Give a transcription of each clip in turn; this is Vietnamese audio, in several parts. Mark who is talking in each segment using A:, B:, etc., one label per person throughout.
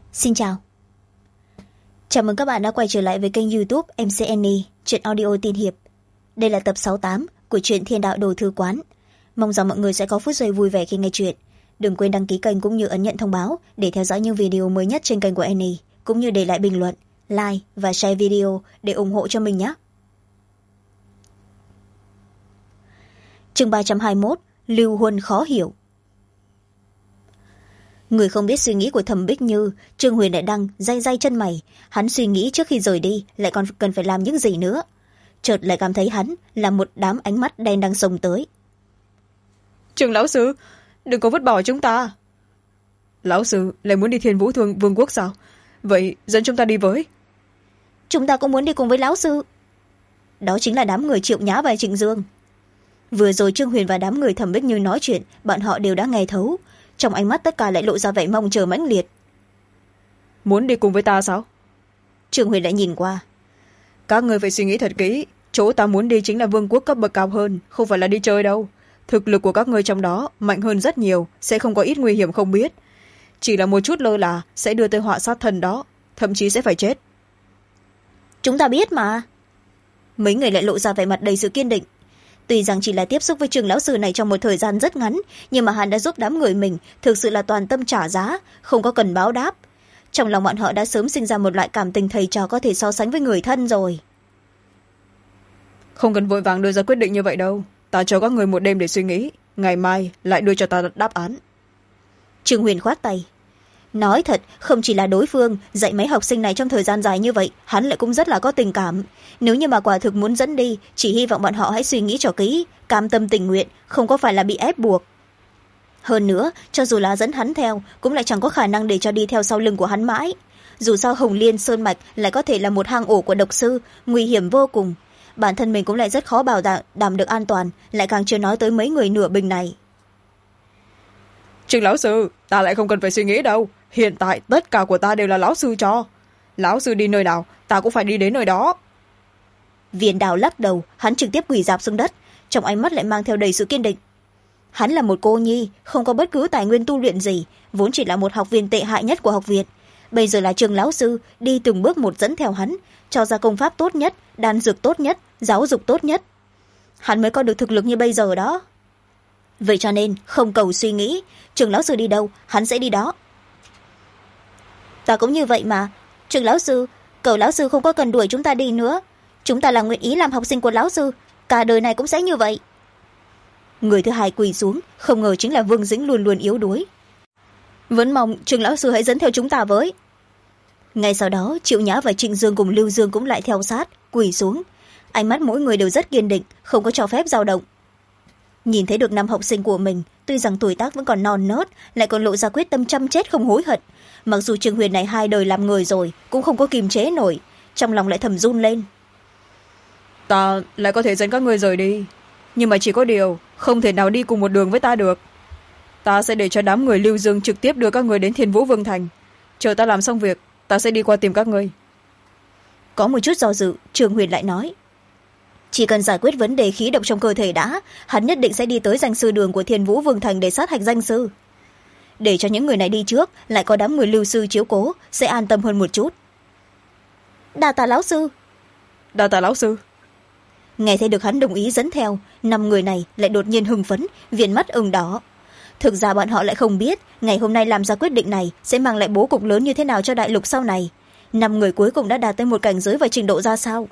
A: Xin chào. Chào mừng các bạn đã quay trở lại với kênh YouTube MCNE, truyện audio tiên hiệp. Đây là tập 68 của truyện Thiên Đạo Đồ Thư Quán. Mong rằng mọi người sẽ có phút giây vui vẻ khi nghe truyện. Đừng quên đăng ký kênh cũng như ấn nhận thông báo để theo dõi những video mới nhất trên kênh của Annie, cũng như để lại bình luận, like và share video để ủng hộ cho mình nhé. Chương 321, Lưu Huân khó hiểu. Người không biết suy nghĩ của Thẩm Bích Như, Trương Huyền lại đang day day chân mày. Hắn suy nghĩ trước khi rời đi lại còn cần phải làm những gì nữa. Chợt lại cảm thấy hắn là một đám ánh mắt đen đang xông tới.
B: Trương lão sư, đừng có vứt bỏ chúng ta. Lão sư lại muốn đi Thiên Vũ Vương quốc sao? Vậy dẫn chúng ta đi với.
A: Chúng ta cũng muốn đi cùng với lão sư. Đó chính là đám người Triệu Nhã và Trịnh Dương. Vừa rồi Trương Huyền và đám người Thẩm Bích Như nói chuyện, bọn họ đều đã nghe thấu. Trong ánh mắt tất cả lại lộ ra vẻ mong chờ mãnh liệt.
B: Muốn đi cùng với ta sao?
A: Trương Huyền lại nhìn qua.
B: Các người phải suy nghĩ thật kỹ. Chỗ ta muốn đi chính là vương quốc cấp bậc cao hơn, không phải là đi chơi đâu. Thực lực của các người trong đó mạnh hơn rất nhiều, sẽ không có ít nguy hiểm không biết. Chỉ là một chút lơ là sẽ đưa tới họa sát thân đó, thậm chí sẽ phải chết.
A: Chúng ta biết mà. Mấy người lại lộ ra vẻ mặt đầy sự kiên định. Tuy rằng chỉ là tiếp xúc với Trương lão sư này trong một thời gian rất ngắn, nhưng mà hắn đã giúp đám người mình thực sự là toàn tâm trả giá, không có cần báo đáp. Trong lòng bọn họ đã sớm sinh ra một loại cảm tình thầy trò có thể so sánh với người thân rồi.
B: Không cần vội vàng đưa ra quyết định như vậy đâu. Ta cho các người một đêm để suy nghĩ, ngày mai lại đưa cho ta đáp án.
A: Trương Huyền khoát tay. Nói thật, không chỉ là đối phương dạy mấy học sinh này trong thời gian dài như vậy, hắn lại cũng rất là có tình cảm. Nếu như mà quả thực muốn dẫn đi, chỉ hy vọng bọn họ hãy suy nghĩ cho kỹ, cam tâm tình nguyện, không có phải là bị ép buộc. Hơn nữa, cho dù là dẫn hắn theo, cũng lại chẳng có khả năng để cho đi theo sau lưng của hắn mãi. Dù sao Hồng Liên Sơn Mạch lại có thể là một hang ổ của độc sư, nguy hiểm vô cùng. Bản thân mình cũng lại rất khó bảo đảm được an toàn, lại càng chưa nói tới mấy người nửa bình này.
B: Trương lão sư, ta lại không cần phải suy nghĩ đâu. Hiện tại tất cả của ta đều là lão sư cho. Lão sư đi nơi nào, ta cũng phải đi đến nơi đó.
A: Viên Đào lắc đầu, hắn trực tiếp quỳ rạp xuống đất, trong ánh mắt lại mang theo đầy sự kiên định. Hắn là một cô nhi, không có bất cứ tài nguyên tu luyện gì, vốn chỉ là một học viên tệ hại nhất của học viện. Bây giờ là Trương lão sư đi từng bước một dẫn theo hắn, cho ra công pháp tốt nhất, đan dược tốt nhất, giáo dục tốt nhất. Hắn mới có được thực lực như bây giờ đó. Vậy cho nên không cầu suy nghĩ, Trương lão sư đi đâu hắn sẽ đi đó. Ta cũng như vậy mà. Trương lão sư, cầu lão sư không có cần đuổi chúng ta đi nữa. Chúng ta là nguyện ý làm học sinh của lão sư, cả đời này cũng sẽ như vậy. Người thứ hai quỳ xuống, không ngờ chính là Vương Dĩnh luôn luôn yếu đuối. Vẫn mong Trương lão sư hãy dẫn theo chúng ta với. Ngay sau đó Triệu Nhã và Trịnh Dương cùng Lưu Dương cũng lại theo sát, quỳ xuống. Ánh mắt mỗi người đều rất kiên định, không có cho phép dao động. Nhìn thấy được năm học sinh của mình, tuy rằng tuổi tác vẫn còn non nớt, lại còn lộ ra quyết tâm chăm chết không hối hận. Mặc dù Trương Huyền này 2 đời làm người rồi, cũng không có kiềm chế nổi, trong lòng lại thầm run lên.
B: Ta lại có thể dẫn các người rời đi, nhưng mà chỉ có điều không thể nào đi cùng một đường với ta được. Ta sẽ để cho đám người Lưu Dương trực tiếp đưa các người đến Thiên Vũ Vương Thành. Chờ ta làm xong việc, ta sẽ đi qua tìm các người.
A: Có một chút do dự, Trương Huyền lại nói. Chỉ cần giải quyết vấn đề khí độc trong cơ thể đã, hắn nhất định sẽ đi tới danh sư đường của Thiên Vũ Vương Thành để sát hạch danh sư. Để cho những người này đi trước, lại có đám người Lưu sư chiếu cố, sẽ an tâm hơn một chút. Đa tạ lão sư.
B: Đa tạ lão sư.
A: Nghe thấy được hắn đồng ý dẫn theo, 5 người này lại đột nhiên hưng phấn, viền mắt ửng đỏ. Thực ra bọn họ lại không biết, ngày hôm nay làm ra quyết định này sẽ mang lại bố cục lớn như thế nào cho đại lục sau này. 5 người cuối cùng đã đạt tới một cảnh giới và trình độ ra sao.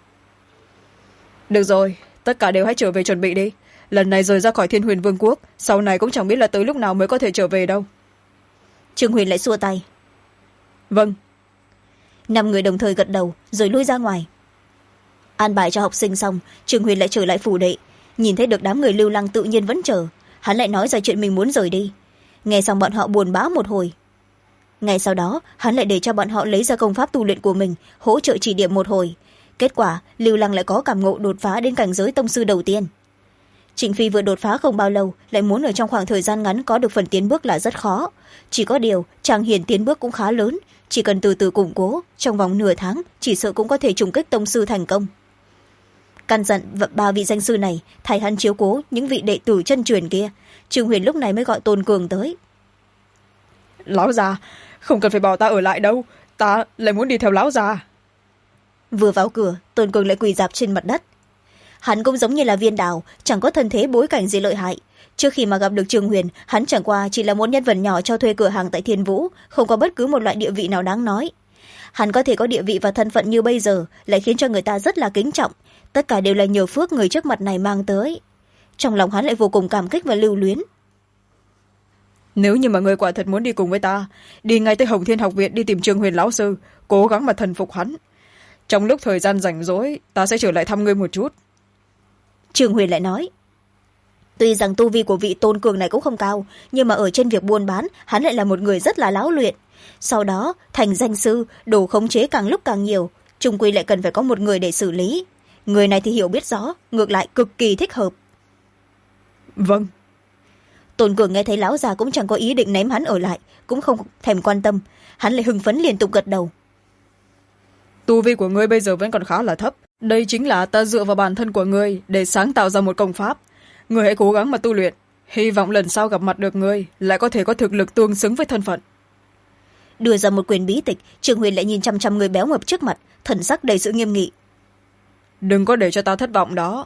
B: Được rồi, tất cả đều hãy trở về chuẩn bị đi. Lần này rời ra khỏi Thiên Huyền Vương quốc, sau này cũng chẳng biết là tới lúc nào mới có thể trở về đâu.
A: Trương Huyền lại xua tay.
B: Vâng.
A: 5 người đồng thời gật đầu rồi lui ra ngoài. An bài cho học sinh xong, Trương Huyền lại trở lại phủ đệ. Nhìn thấy được đám người Lưu Lăng tự nhiên vẫn chờ, hắn lại nói ra chuyện mình muốn rời đi. Nghe xong bọn họ buồn bã một hồi. Ngay sau đó hắn lại để cho bọn họ lấy ra công pháp tu luyện của mình, hỗ trợ chỉ điểm một hồi. Kết quả Lưu Lăng lại có cảm ngộ đột phá đến cảnh giới tông sư đầu tiên. Trịnh Phi vừa đột phá không bao lâu, lại muốn ở trong khoảng thời gian ngắn có được phần tiến bước là rất khó. Chỉ có điều Trang Hiền tiến bước cũng khá lớn, chỉ cần từ từ củng cố, trong vòng nửa tháng chỉ sợ cũng có thể trùng kích tông sư thành công. Căn dặn 3 vị danh sư này thay hắn chiếu cố những vị đệ tử chân truyền kia. Trương Huyền lúc này mới gọi Tôn Cường tới.
B: Lão già, không cần phải bỏ ta ở lại đâu, ta lại muốn đi theo lão già.
A: Vừa vào cửa, Tôn Cường lại quỳ rạp trên mặt đất. Hắn cũng giống như là Viên Đào, chẳng có thân thế bối cảnh gì lợi hại. Trước khi mà gặp được Trương Huyền, hắn chẳng qua chỉ là một nhân vật nhỏ cho thuê cửa hàng tại Thiên Vũ, không có bất cứ một loại địa vị nào đáng nói. Hắn có thể có địa vị và thân phận như bây giờ lại khiến cho người ta rất là kính trọng, tất cả đều là nhờ phước người trước mặt này mang tới. Trong lòng hắn lại vô cùng cảm kích và lưu luyến.
B: Nếu như mà người quả thật muốn đi cùng với ta, đi ngay tới Hồng Thiên học viện đi tìm Trương Huyền lão sư, cố gắng mà thần phục hắn. Trong lúc thời gian rảnh rỗi, ta sẽ trở lại thăm ngươi một chút.
A: Trương Huyền lại nói. Tuy rằng tu vi của vị Tôn Cường này cũng không cao, nhưng mà ở trên việc buôn bán, hắn lại là một người rất là lão luyện. Sau đó, thành danh sư, đồ khống chế càng lúc càng nhiều, chung quy lại cần phải có một người để xử lý. Người này thì hiểu biết rõ, ngược lại cực kỳ thích hợp.
B: Vâng.
A: Tôn Cường nghe thấy lão già cũng chẳng có ý định ném hắn ở lại, cũng không thèm quan tâm. Hắn lại hưng phấn liên tục gật đầu.
B: Tu vi của ngươi bây giờ vẫn còn khá là thấp. Đây chính là ta dựa vào bản thân của ngươi để sáng tạo ra một công pháp. Ngươi hãy cố gắng mà tu luyện. Hy vọng lần sau gặp mặt được ngươi lại có thể có thực lực tương xứng với thân phận.
A: Đưa ra một quyền bí tịch, Trương Huyền lại nhìn chăm chăm người béo mập trước mặt, thần sắc đầy sự nghiêm nghị.
B: Đừng có để cho ta thất vọng đó.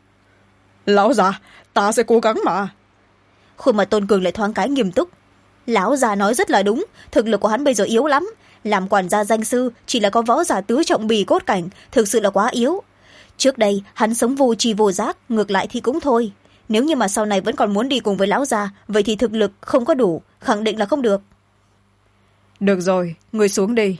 B: Lão già, ta sẽ cố gắng mà.
A: Khuôn mặt Tôn Cường lại thoáng cái nghiêm túc. Lão già nói rất là đúng, thực lực của hắn bây giờ yếu lắm. Làm quản gia danh sư chỉ là có võ giả tứ trọng bì cốt cảnh, thực sự là quá yếu. Trước đây hắn sống vô tri vô giác, ngược lại thì cũng thôi. Nếu như mà sau này vẫn còn muốn đi cùng với lão già, vậy thì thực lực không có đủ, khẳng định là không được.
B: Được rồi, ngươi xuống đi.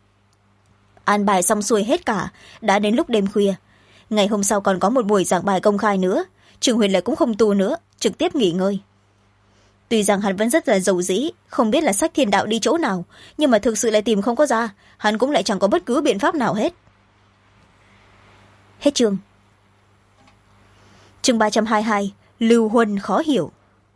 A: An bài xong xuôi hết cả, đã đến lúc đêm khuya. Ngày hôm sau còn có một buổi giảng bài công khai nữa, Trương Huyền lại cũng không tu nữa, trực tiếp nghỉ ngơi. Tuy rằng hắn vẫn rất là dầu dĩ, không biết là sách thiên đạo đi chỗ nào, nhưng mà thực sự lại tìm không có ra, hắn cũng lại chẳng có bất cứ biện pháp nào hết. Hết chương. Chương 322, Lưu Huân khó hiểu.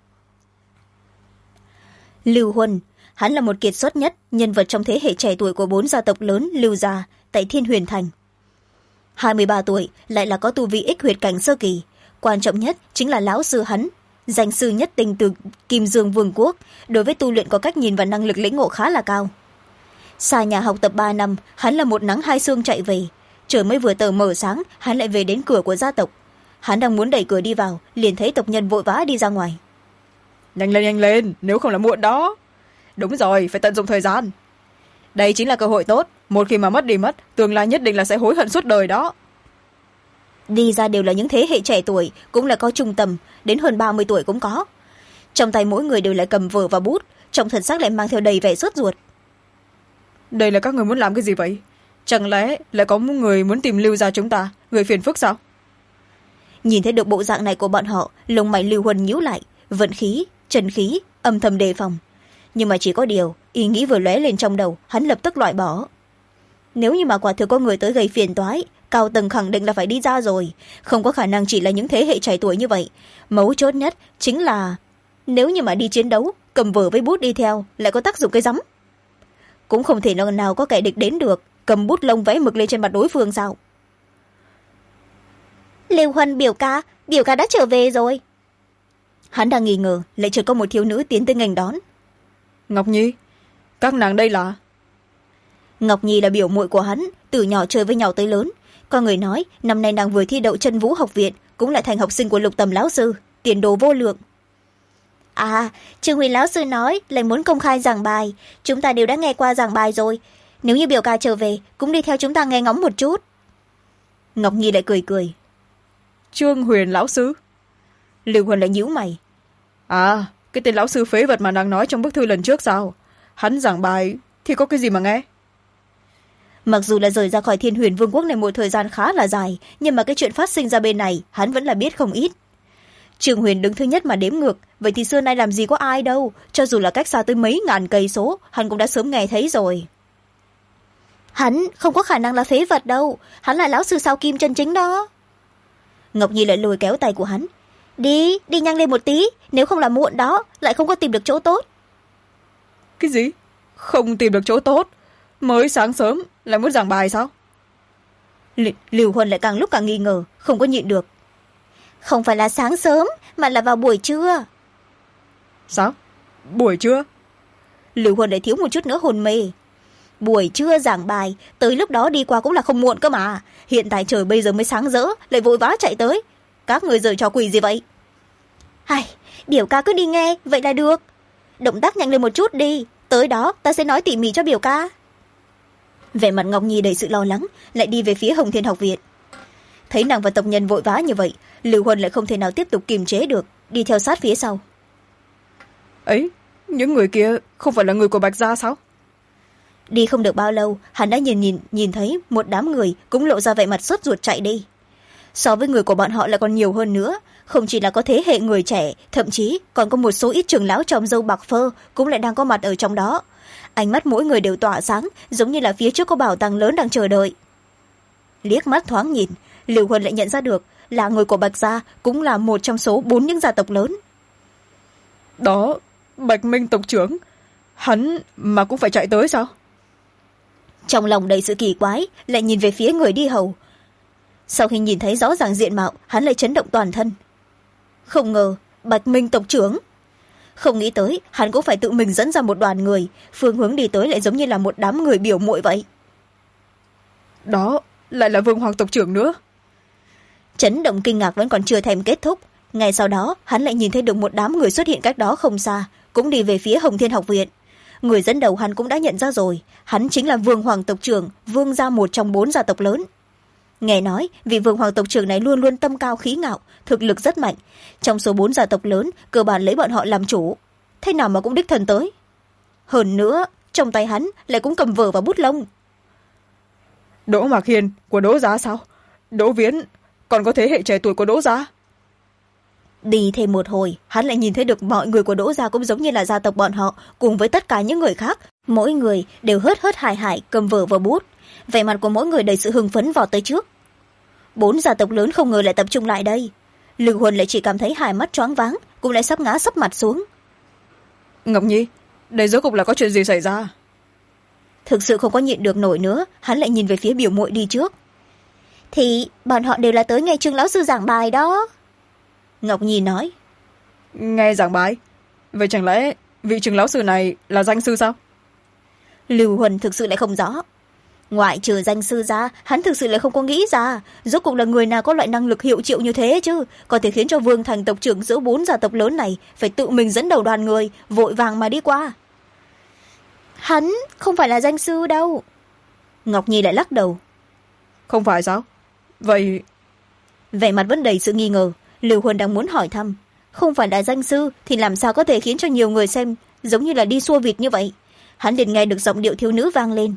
A: Lưu Huân, hắn là một kiệt xuất nhất, nhân vật trong thế hệ trẻ tuổi của 4 gia tộc lớn Lưu gia tại Thiên Huyền Thành. 23 tuổi, lại là có tu vi ích huyệt cảnh sơ kỳ. Quan trọng nhất chính là lão sư hắn, danh sư nhất tinh từ Kim Dương Vương quốc, đối với tu luyện có cách nhìn và năng lực lĩnh ngộ khá là cao. Xa nhà học tập 3 năm, hắn là một nắng hai sương chạy về. Trời mới vừa tờ mờ sáng, hắn lại về đến cửa của gia tộc. Hắn đang muốn đẩy cửa đi vào, liền thấy tộc nhân vội vã đi ra ngoài.
B: Nhanh lên, nếu không là muộn đó. Đúng rồi, phải tận dụng thời gian. Đây chính là cơ hội tốt, một khi mà mất đi mất, tương lai nhất định là sẽ hối hận suốt đời đó.
A: Đi ra đều là những thế hệ trẻ tuổi, cũng là có trung tầm, đến hơn 30 tuổi cũng có. Trong tay mỗi người đều lại cầm vở và bút, trong thần sắc lại mang theo đầy vẻ sốt ruột.
B: Đây là các người muốn làm cái gì vậy? Chẳng lẽ lại có một người muốn tìm Lưu gia chúng ta, người phiền phức sao?
A: Nhìn thấy được bộ dạng này của bọn họ, lông mày Lưu Huân nhíu lại, vận khí, trần khí, âm thầm đề phòng. Nhưng mà chỉ có điều, ý nghĩ vừa lóe lên trong đầu, hắn lập tức loại bỏ. Nếu như mà quả thực có người tới gây phiền toái, cao tầng khẳng định là phải đi ra rồi, không có khả năng chỉ là những thế hệ trẻ tuổi như vậy. Mấu chốt nhất chính là nếu như mà đi chiến đấu, cầm vở với bút đi theo lại có tác dụng cái rắm. Cũng không thể nào có kẻ địch đến được, cầm bút lông vẽ mực lên trên mặt đối phương sao? Lưu Huân biểu ca đã trở về rồi. Hắn đang nghi ngờ, lại chợt có một thiếu nữ tiến tới nghênh đón.
B: Ngọc Nhi, các nàng đây là?
A: Ngọc Nhi là biểu muội của hắn, từ nhỏ chơi với nhau tới lớn. Có người nói năm nay nàng vừa thi đậu Chân Vũ học viện, cũng lại thành học sinh của Lục Tầm lão sư, tiền đồ vô lượng. À, Trương Huyền lão sư nói lại muốn công khai giảng bài, chúng ta đều đã nghe qua giảng bài rồi. Nếu như biểu ca trở về, cũng đi theo chúng ta nghe ngóng một chút. Ngọc Nhi lại cười.
B: Trương Huyền lão sư?
A: Lưu Huân lại nhíu mày.
B: À, cái tên lão sư phế vật mà nàng nói trong bức thư lần trước sao? Hắn giảng bài thì có cái gì mà nghe?
A: Mặc dù là rời ra khỏi Thiên Huyền Vương quốc này một thời gian khá là dài, nhưng mà cái chuyện phát sinh ra bên này hắn vẫn là biết không ít. Trương Huyền đứng thứ nhất mà đếm ngược, vậy thì xưa nay làm gì có ai đâu, cho dù là cách xa tới mấy ngàn cây số, hắn cũng đã sớm nghe thấy rồi. Hắn không có khả năng là phế vật đâu, hắn là lão sư sao kim chân chính đó. Ngọc Nhi lại lôi kéo tay của hắn. Đi nhanh lên một tí, nếu không là muộn đó, lại không có tìm được chỗ tốt.
B: Cái gì? Không tìm được chỗ tốt? Mới sáng sớm lại muốn giảng bài sao?
A: Lưu Huân lại càng lúc càng nghi ngờ, không có nhịn được. Không phải là sáng sớm, mà là vào buổi trưa.
B: Sao? Buổi trưa?
A: Lưu Huân lại thiếu một chút nữa hôn mê. Buổi trưa giảng bài, tới lúc đó đi qua cũng là không muộn cơ mà. Hiện tại trời bây giờ mới sáng rỡ, lại vội vã chạy tới. Các người giở trò quỷ gì vậy? Hay, biểu ca cứ đi nghe, vậy là được. Động tác nhanh lên một chút đi, tới đó ta sẽ nói tỉ mỉ cho biểu ca. Vẻ mặt Ngọc Nhi đầy sự lo lắng, lại đi về phía Hồng Thiên học viện. Thấy nàng và tộc nhân vội vã như vậy, Lưu Huân lại không thể nào tiếp tục kiềm chế được, đi theo sát phía sau.
B: Ấy, những người kia không phải là người của Bạch gia sao?
A: Đi không được bao lâu, hắn đã nhìn thấy một đám người cũng lộ ra vẻ mặt sốt ruột chạy đi. So với người của bọn họ lại còn nhiều hơn nữa, không chỉ là có thế hệ người trẻ, thậm chí còn có một số ít trưởng lão tròm râu bạc phơ cũng lại đang có mặt ở trong đó. Ánh mắt mỗi người đều tỏa sáng, giống như là phía trước có bảo tàng lớn đang chờ đợi. Liếc mắt thoáng nhìn, Lưu Huân lại nhận ra được là người của Bạch gia cũng là một trong số 4 những gia tộc lớn.
B: Đó, Bạch Minh tộc trưởng, hắn mà cũng phải chạy tới sao?
A: Trong lòng đầy sự kỳ quái, lại nhìn về phía người đi hầu. Sau khi nhìn thấy rõ ràng diện mạo, hắn lại chấn động toàn thân. Không ngờ, Bạch Minh tộc trưởng. Không nghĩ tới, hắn cũng phải tự mình dẫn ra một đoàn người, phương hướng đi tới lại giống như là một đám người biểu muội vậy.
B: Đó, lại là Vương Hoàng tộc trưởng nữa.
A: Chấn động kinh ngạc vẫn còn chưa thèm kết thúc. Ngay sau đó, hắn lại nhìn thấy được một đám người xuất hiện cách đó không xa, cũng đi về phía Hồng Thiên học viện. Người dẫn đầu hắn cũng đã nhận ra rồi, hắn chính là Vương Hoàng tộc trưởng, Vương gia một trong 4 gia tộc lớn. Nghe nói, vị Vương Hoàng tộc trưởng này luôn luôn tâm cao khí ngạo, thực lực rất mạnh. Trong số 4 gia tộc lớn, cơ bản lấy bọn họ làm chủ. Thế nào mà cũng đích thân tới. Hơn nữa, trong tay hắn lại cũng cầm vở và bút lông.
B: Đỗ Mạc Hiền của Đỗ gia sao? Đỗ Viễn, còn có thế hệ trẻ tuổi của Đỗ gia.
A: Đi thêm một hồi, hắn lại nhìn thấy được mọi người của Đỗ gia cũng giống như là gia tộc bọn họ, cùng với tất cả những người khác. Mỗi người đều hớt hớt hải hải cầm vở và bút. Vẻ mặt của mỗi người đầy sự hưng phấn vọt tới trước. 4 gia tộc lớn không ngờ lại tập trung lại đây. Lưu Huân lại chỉ cảm thấy hai mắt choáng váng, cũng lại sắp ngã sấp mặt xuống.
B: Ngọc Nhi, đây rốt cuộc là có chuyện gì xảy ra?
A: Thực sự không có nhịn được nổi nữa, hắn lại nhìn về phía biểu muội đi trước. Thì bọn họ đều là tới nghe Trương lão sư giảng bài đó. Ngọc Nhi nói.
B: Nghe giảng bài? Vậy chẳng lẽ vị Trương lão sư này là danh sư sao?
A: Lưu Huân thực sự lại không rõ. Ngoại trừ danh sư ra, hắn thực sự lại không có nghĩ ra, rốt cuộc là người nào có loại năng lực hiệu triệu như thế chứ, có thể khiến cho Vương thành tộc trưởng giữa 4 gia tộc lớn này phải tự mình dẫn đầu đoàn người, vội vàng mà đi qua. Hắn không phải là danh sư đâu. Ngọc Nhi lại lắc đầu.
B: Không phải sao? Vậy...
A: Vẻ mặt vẫn đầy sự nghi ngờ, Lưu Huân đang muốn hỏi thăm. Không phải là danh sư thì làm sao có thể khiến cho nhiều người xem giống như là đi xua vịt như vậy. Hắn liền nghe được giọng điệu thiếu nữ vang lên.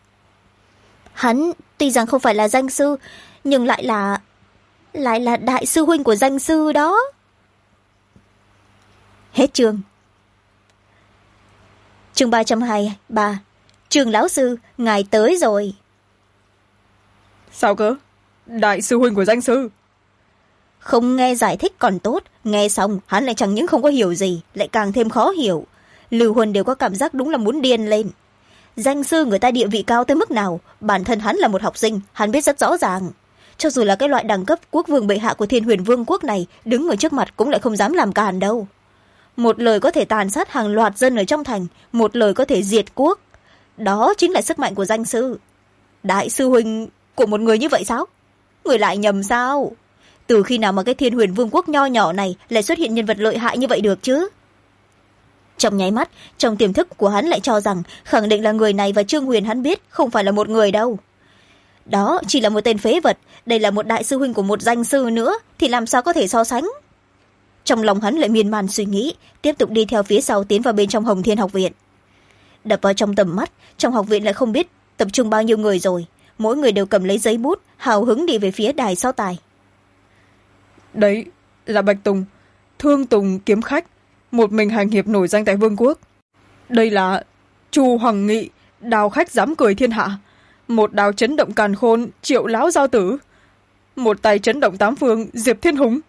A: Hắn tuy rằng không phải là danh sư, nhưng lại là đại sư huynh của danh sư đó. Hết chương. Chương 323. Trương lão sư, ngài tới rồi.
B: Sao cơ? Đại sư huynh của danh sư?
A: Không nghe giải thích còn tốt, nghe xong hắn lại chẳng những không có hiểu gì, lại càng thêm khó hiểu. Lưu Huân đều có cảm giác đúng là muốn điên lên. Danh sư người ta địa vị cao tới mức nào, bản thân hắn là một học sinh, hắn biết rất rõ ràng. Cho dù là cái loại đẳng cấp quốc vương bệ hạ của Thiên Huyền Vương quốc này, đứng ở trước mặt cũng lại không dám làm càn đâu. Một lời có thể tàn sát hàng loạt dân ở trong thành, một lời có thể diệt quốc. Đó chính là sức mạnh của danh sư. Đại sư huynh của một người như vậy sao? Người lại nhầm sao? Từ khi nào mà cái Thiên Huyền Vương quốc nho nhỏ này lại xuất hiện nhân vật lợi hại như vậy được chứ? Trong nháy mắt, trong tiềm thức của hắn lại cho rằng khẳng định là người này và Trương Huyền hắn biết không phải là một người đâu. Đó chỉ là một tên phế vật, đây là một đại sư huynh của một danh sư nữa, thì làm sao có thể so sánh? Trong lòng hắn lại miên man suy nghĩ, tiếp tục đi theo phía sau tiến vào bên trong Hồng Thiên học viện. Đập vào trong tầm mắt, trong học viện lại không biết tập trung bao nhiêu người rồi, mỗi người đều cầm lấy giấy bút, hào hứng đi về phía đài so tài.
B: Đấy là Bạch Tùng, Thương Tùng kiếm khách, một mình hành hiệp nổi danh tại Vương quốc. Đây là Chu Hoàng Nghị, đào khách dám cười thiên hạ, một đào chấn động càn khôn, Triệu lão giao tử, một tay chấn động tám phương, Diệp Thiên Hùng.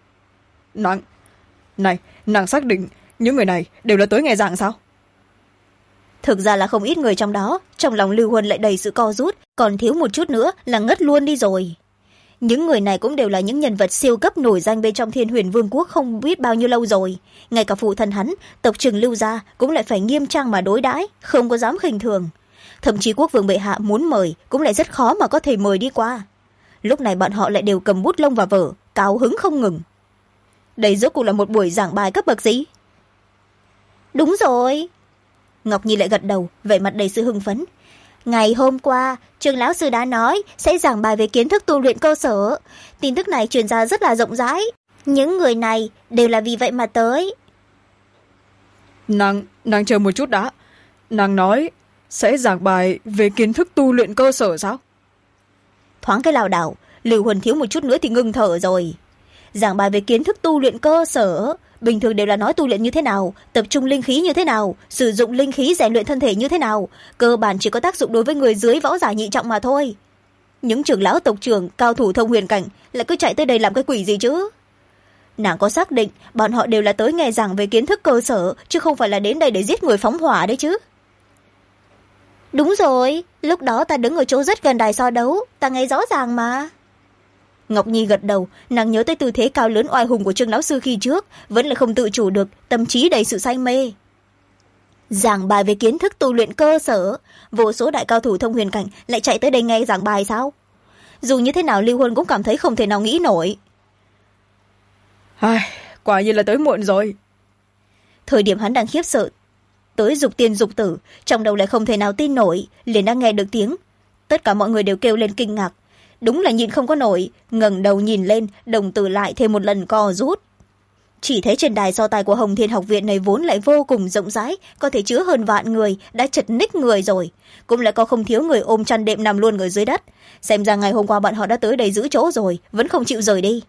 B: Nàng xác định những người này đều là tới nghe giảng sao?
A: Thực ra là không ít người trong đó, trong lòng Lưu Huân lại đầy sự co rút, còn thiếu một chút nữa là ngất luôn đi rồi. những người này cũng đều là những nhân vật siêu cấp nổi danh bên trong Thiên Huyền Vương quốc không biết bao nhiêu lâu rồi. Ngay cả phụ thân hắn, tộc trưởng Lưu gia cũng lại phải nghiêm trang mà đối đãi, không có dám khinh thường. Thậm chí quốc vương bệ hạ muốn mời cũng lại rất khó mà có thể mời đi qua. Lúc này bọn họ lại đều cầm bút lông và vở, cao hứng không ngừng. Đây rốt cuộc là một buổi giảng bài cấp bậc gì? Đúng rồi. Ngọc Nhi lại gật đầu, vẻ mặt đầy sự hưng phấn. Ngày hôm qua, Trương lão sư đã nói sẽ giảng bài về kiến thức tu luyện cơ sở. Tin tức này truyền ra rất là rộng rãi. Những người này đều là vì vậy mà tới.
B: Nàng chờ một chút đã. Nàng nói sẽ giảng bài về kiến thức tu luyện cơ sở sao?
A: Thoáng cái lảo đảo, Lưu Huân thiếu một chút nữa thì ngừng thở rồi. Giảng bài về kiến thức tu luyện cơ sở, bình thường đều là nói tu luyện như thế nào, tập trung linh khí như thế nào, sử dụng linh khí rèn luyện thân thể như thế nào, cơ bản chỉ có tác dụng đối với người dưới võ giả nhị trọng mà thôi. Những trưởng lão tộc trưởng, cao thủ thông huyền cảnh lại cứ chạy tới đây làm cái quỷ gì chứ? Nàng có xác định bọn họ đều là tới nghe giảng về kiến thức cơ sở, chứ không phải là đến đây để giết người phóng hỏa đấy chứ? Đúng rồi, lúc đó ta đứng ở chỗ rất gần đài so đấu, ta nghe rõ ràng mà. Ngọc Nhi gật đầu, nàng nhớ tới tư thế cao lớn oai hùng của Trương lão sư khi trước, vẫn là không tự chủ được, tâm trí đầy sự say mê. Giảng bài về kiến thức tu luyện cơ sở, vô số đại cao thủ thông huyền cảnh lại chạy tới đây nghe giảng bài sao? Dù như thế nào Lưu Huân cũng cảm thấy không thể nào nghĩ nổi.
B: Quả nhiên là tới muộn rồi.
A: Thời điểm hắn đang khiếp sợ tới dục tiên dục tử, trong đầu lại không thể nào tin nổi, liền đã nghe được tiếng. Tất cả mọi người đều kêu lên kinh ngạc. Đúng là nhìn không có nổi, ngẩng đầu nhìn lên, đồng tử lại thêm một lần co rút. Chỉ thấy trên đài so tài của Hồng Thiên học viện này vốn lại vô cùng rộng rãi, có thể chứa hơn vạn người, đã chật ních người rồi. Cũng lại có không thiếu người ôm chăn đệm nằm luôn ở dưới đất. Xem ra ngày hôm qua bọn họ đã tới đây giữ chỗ rồi, vẫn không chịu rời đi.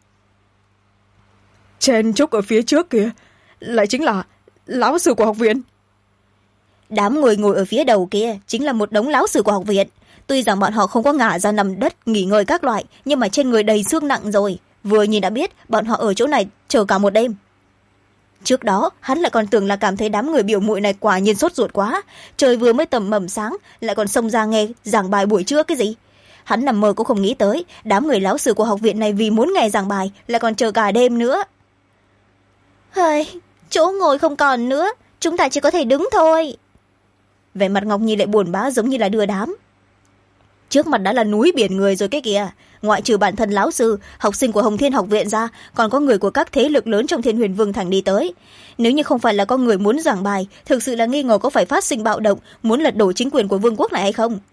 B: Chen chúc ở phía trước kìa, lại chính là lão sư của học viện.
A: Đám người ngồi ở phía đầu kia chính là một đống lão sư của học viện. Tuy rằng bọn họ không có ngả ra nằm đất nghỉ ngơi các loại, nhưng mà trên người đầy xương nặng rồi, vừa nhìn đã biết bọn họ ở chỗ này chờ cả một đêm. Trước đó hắn lại còn tưởng là cảm thấy đám người biểu muội này quả nhiên sốt ruột quá, trời vừa mới tầm mầm sáng lại còn xông ra nghe giảng bài buổi trưa cái gì. Hắn nằm mơ cũng không nghĩ tới đám người lão sư của học viện này vì muốn nghe giảng bài lại còn chờ cả đêm nữa. Chỗ ngồi không còn nữa, chúng ta chỉ có thể đứng thôi. Vẻ mặt Ngọc Nhi lại buồn bã giống như là đưa đám. Trước mặt đã là núi biển người rồi cái kìa, ngoại trừ bản thân lão sư, học sinh của Hồng Thiên học viện ra, còn có người của các thế lực lớn trong Thiên Huyền Vương thành đi tới. Nếu như không phải là có người muốn giảng bài, thực sự là nghi ngờ có phải phát sinh bạo động, muốn lật đổ chính quyền của vương quốc này hay không.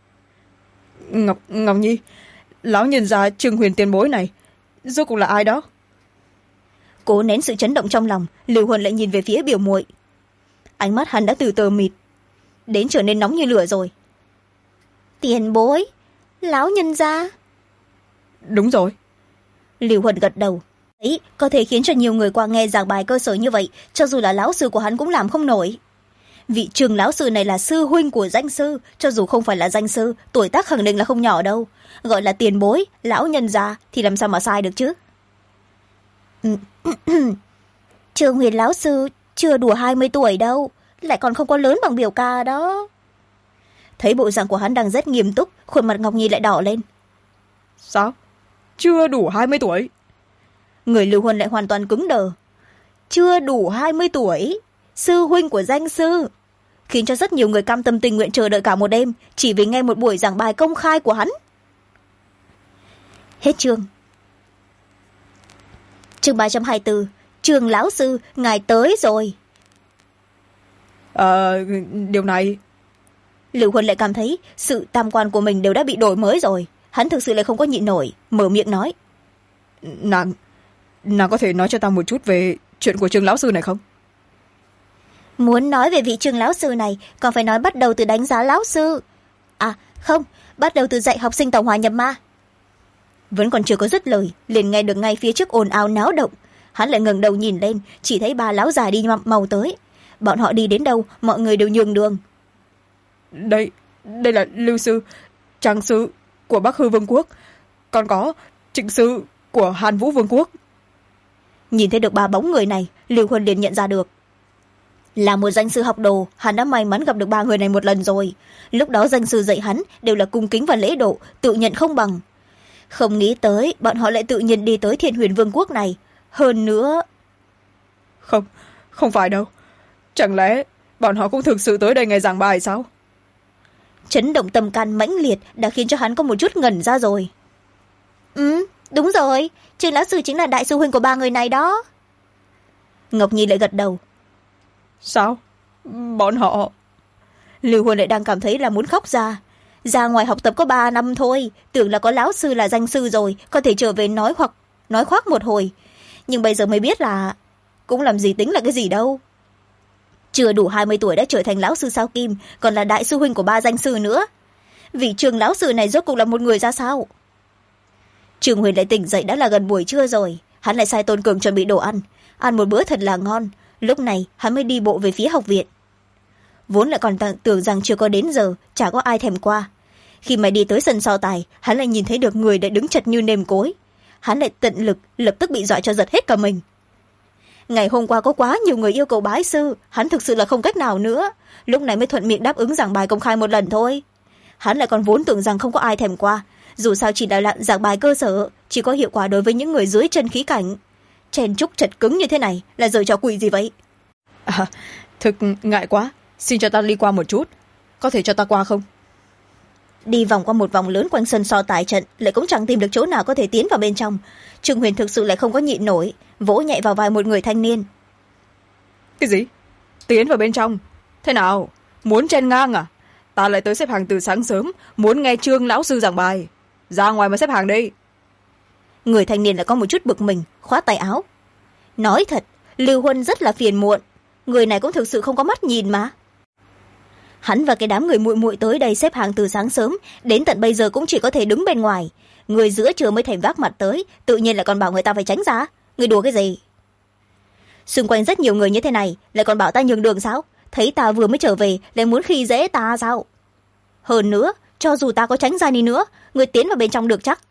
B: Ngọc Nhi, lão nhân gia Trương Huyền tiền bối này, rốt cuộc là ai đó?
A: Cố nén sự chấn động trong lòng, Lưu Huân lại nhìn về phía biểu muội. Ánh mắt hắn đã từ tờ mịt đến trở nên nóng như lửa rồi. Tiền bối, lão nhân gia.
B: Đúng rồi.
A: Lưu Huân gật đầu. Ấy, có thể khiến cho nhiều người qua nghe giảng bài cơ sở như vậy, cho dù là lão sư của hắn cũng làm không nổi. Vị Trương lão sư này là sư huynh của danh sư, cho dù không phải là danh sư, tuổi tác khẳng định là không nhỏ đâu. Gọi là tiền bối, lão nhân gia thì làm sao mà sai được chứ. Trương Huyền lão sư chưa đủ 20 tuổi đâu, lại còn không có lớn bằng biểu ca đó. Thấy bộ dạng của hắn đang rất nghiêm túc, khuôn mặt Ngọc Nhi lại đỏ lên.
B: Sao? Chưa đủ 20 tuổi?
A: Người Lưu Huân lại hoàn toàn cứng đờ. Chưa đủ 20 tuổi? Sư huynh của danh sư? Khiến cho rất nhiều người cam tâm tình nguyện chờ đợi cả một đêm, chỉ vì nghe một buổi giảng bài công khai của hắn. Hết chương. Chương 324. Trương lão sư, ngài tới rồi.
B: Điều này...
A: Lưu Huân lại cảm thấy sự tam quan của mình đều đã bị đổi mới rồi. Hắn thực sự lại không có nhịn nổi, mở miệng nói.
B: Nàng có thể nói cho ta một chút về chuyện của Trương lão sư này không?
A: Muốn nói về vị Trương lão sư này, còn phải nói bắt đầu từ đánh giá lão sư. À, không, bắt đầu từ dạy học sinh tàu hỏa nhập ma. Vẫn còn chưa có dứt lời, liền nghe được ngay phía trước ồn ào náo động. Hắn lại ngẩng đầu nhìn lên, chỉ thấy ba lão già đi mau tới. Bọn họ đi đến đâu, mọi người đều nhường đường.
B: Đây là Lưu sư, Trang sư của Bắc Hư Vương quốc, còn có Trịnh sư của Hàn Vũ Vương quốc.
A: Nhìn thấy được ba bóng người này, Lưu Huân liền nhận ra được. Là một danh sư học đồ, hắn đã may mắn gặp được ba người này một lần rồi. Lúc đó danh sư dạy hắn đều là cung kính và lễ độ, tự nhận không bằng. Không nghĩ tới bọn họ lại tự nhiên đi tới Thiên Huyền Vương quốc này. Hơn nữa...
B: Không phải đâu. Chẳng lẽ bọn họ cũng thực sự tới đây ngày giảng bài sao?
A: Chấn động tâm can mãnh liệt đã khiến cho hắn có một chút ngẩn ra rồi. Đúng rồi, Trương lão sư chính là đại sư huynh của ba người này đó. Ngọc Nhi lại gật đầu.
B: Sao? Bọn họ...
A: Lưu Huân lại đang cảm thấy là muốn khóc ra. Ra ngoài học tập có 3 năm thôi, tưởng là có lão sư là danh sư rồi, có thể trở về nói khoác một hồi. Nhưng bây giờ mới biết là... cũng làm gì tính là cái gì đâu. Chưa đủ 20 tuổi đã trở thành lão sư sao kim, còn là đại sư huynh của 3 danh sư nữa. Vị Trương lão sư này rốt cuộc là một người ra sao? Trương Huyền lại tỉnh dậy đã là gần buổi trưa rồi. Hắn lại sai Tôn Cường chuẩn bị đồ ăn. Ăn một bữa thật là ngon. Lúc này hắn mới đi bộ về phía học viện. Vốn lại còn tưởng rằng chưa có đến giờ, chả có ai thèm qua. Khi mà đi tới sân so tài, hắn lại nhìn thấy được người đã đứng chật như nêm cối. Hắn lại tận lực, lập tức bị dọa cho giật hết cả mình. Ngày hôm qua có quá nhiều người yêu cầu bái sư, hắn thực sự là không cách nào nữa. Lúc này mới thuận miệng đáp ứng giảng bài công khai một lần thôi. Hắn lại còn vốn tưởng rằng không có ai thèm qua. Dù sao chỉ là giảng bài cơ sở, chỉ có hiệu quả đối với những người dưới chân khí cảnh. Chen trúc chật cứng như thế này là giở trò quỷ gì vậy?
B: Thực ngại quá, xin cho ta đi qua một chút. Có thể cho ta qua không?
A: Đi vòng qua một vòng lớn quanh sân so tài trận, lại cũng chẳng tìm được chỗ nào có thể tiến vào bên trong. Trương Huyền thực sự lại không có nhịn nổi, vỗ nhẹ vào vai một người thanh niên.
B: Cái gì? Tiến vào bên trong? Thế nào? Muốn chen ngang à? Ta lại tới xếp hàng từ sáng sớm, muốn nghe Trương lão sư giảng bài. Ra ngoài mà xếp hàng đi.
A: Người thanh niên lại có một chút bực mình, khoát tay áo. Nói thật, Lưu Huân rất là phiền muộn. Người này cũng thực sự không có mắt nhìn mà. Hắn và cái đám người muội muội tới đây xếp hàng từ sáng sớm, đến tận bây giờ cũng chỉ có thể đứng bên ngoài. Người giữa trưa mới thèm vác mặt tới, tự nhiên lại còn bảo người ta phải tránh ra. Người đùa cái gì? Xung quanh rất nhiều người như thế này, lại còn bảo ta nhường đường sao? Thấy ta vừa mới trở về, lại muốn khi dễ ta sao? Hơn nữa, cho dù ta có tránh ra đi nữa, người tiến vào bên trong được chắc?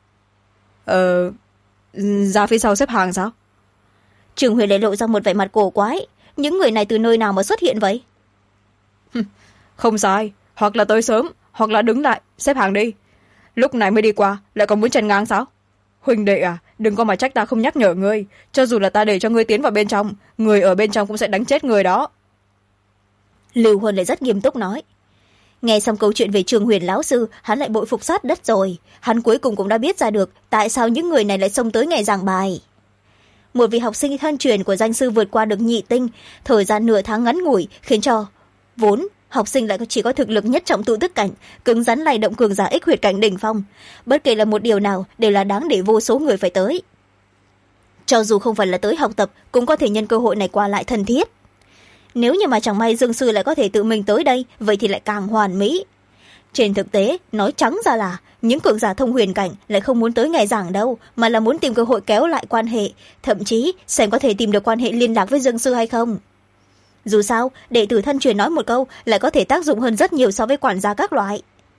B: Ra phía sau xếp hàng sao?
A: Trường Huyền lại lộ ra một vẻ mặt cổ quái. Những người này từ nơi nào mà xuất hiện vậy?
B: Không sai, hoặc là tới sớm, hoặc là đứng lại, xếp hàng đi. Lúc này mới đi qua, lại còn muốn chen ngang sao? Huynh đệ à, đừng có mà trách ta không nhắc nhở ngươi. Cho dù là ta để cho ngươi tiến vào bên trong, người ở bên trong cũng sẽ đánh chết người đó.
A: Lưu Huân lại rất nghiêm túc nói. Nghe xong câu chuyện về Trương Huyền lão sư, hắn lại bội phục sát đất rồi. Hắn cuối cùng cũng đã biết ra được tại sao những người này lại xông tới ngày giảng bài. Một vị học sinh thân truyền của danh sư vượt qua được nhị tinh, thời gian nửa tháng ngắn ngủi khiến cho vốn học sinh lại chỉ có thực lực nhất trọng tụ tức cảnh, cứng rắn lay động cường giả ích huyệt cảnh đỉnh phong. Bất kể là một điều nào đều là đáng để vô số người phải tới. Cho dù không phải là tới học tập, cũng có thể nhân cơ hội này qua lại thân thiết. Nếu như mà chẳng may Dương sư lại có thể tự mình tới đây, vậy thì lại càng hoàn mỹ. Trên thực tế, nói trắng ra là những cường giả thông huyền cảnh lại không muốn tới ngày giảng đâu, mà là muốn tìm cơ hội kéo lại quan hệ, thậm chí xem có thể tìm được quan hệ liên lạc với Dương sư hay không. Dù sao, đệ tử thân truyền nói một câu lại có thể tác dụng hơn rất nhiều so với quản gia các loại.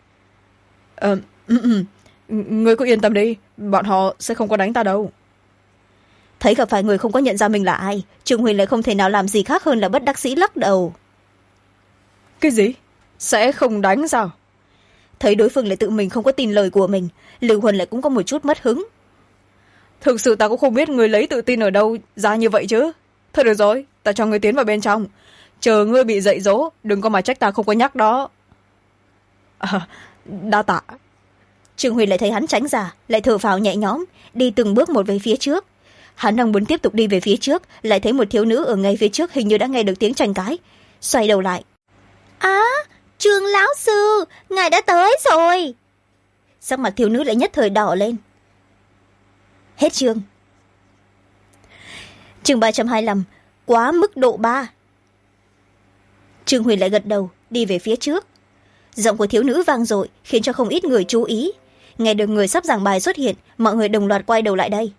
B: Ngươi cứ yên tâm đi, bọn họ sẽ không có đánh ta đâu.
A: Thấy gặp phải người không có nhận ra mình là ai, Trương Huyền lại không thể nào làm gì khác hơn là bất đắc dĩ lắc đầu.
B: Cái gì? Sẽ không đánh sao?
A: Thấy đối phương lại tự mình không có tin lời của mình, Lưu Huân lại cũng có một chút mất hứng.
B: Thực sự ta cũng không biết ngươi lấy tự tin ở đâu ra như vậy chứ. Thôi được rồi, ta cho ngươi tiến vào bên trong. Chờ ngươi bị dạy dỗ, đừng có mà trách ta không có nhắc đó. Đa tạ.
A: Trương Huyền lại thấy hắn tránh ra, lại thở phào nhẹ nhõm, đi từng bước một về phía trước. Hắn đang muốn tiếp tục đi về phía trước, lại thấy một thiếu nữ ở ngay phía trước hình như đã nghe được tiếng tranh cãi. Xoay đầu lại. Trương lão sư, ngài đã tới rồi. Sắc mặt thiếu nữ lại nhất thời đỏ lên. Hết chương. Chương 325, quá mức độ 3. Trương Huyền lại gật đầu, đi về phía trước. Giọng của thiếu nữ vang dội khiến cho không ít người chú ý. Nghe được người sắp giảng bài xuất hiện, mọi người đồng loạt quay đầu lại đây.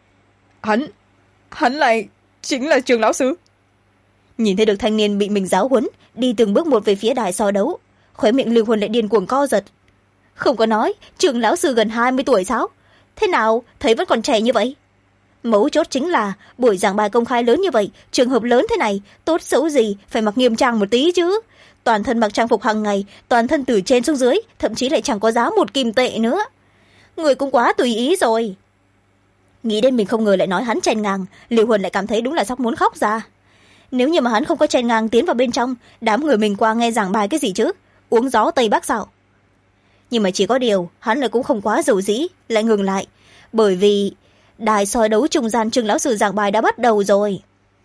B: Hắn lại chính là Trương lão sư.
A: Nhìn thấy được thanh niên bị mình giáo huấn, đi từng bước một về phía đài so đấu, khóe miệng Lưu Huân lại điên cuồng co giật. Không có nói Trương lão sư gần 20 tuổi sao? Thế nào thấy vẫn còn trẻ như vậy? Mấu chốt chính là buổi giảng bài công khai lớn như vậy, trường hợp lớn thế này, tốt xấu gì phải mặc nghiêm trang một tí chứ. Toàn thân mặc trang phục hàng ngày, toàn thân từ trên xuống dưới, thậm chí lại chẳng có giá 1 kim tệ nữa. người cũng quá tùy ý rồi. Nghĩ đến mình không ngờ lại nói hắn chen ngang, Lưu Huân lại cảm thấy đúng là sắp muốn khóc ra. Nếu như mà hắn không có chen ngang tiến vào bên trong, đám người mình qua nghe giảng bài cái gì chứ, uống gió Tây Bắc sao? Nhưng mà chỉ có điều hắn lại cũng không quá dầu dĩ, lại ngừng lại, bởi vì đài soi đấu trung gian Trương lão sư giảng bài đã bắt đầu rồi.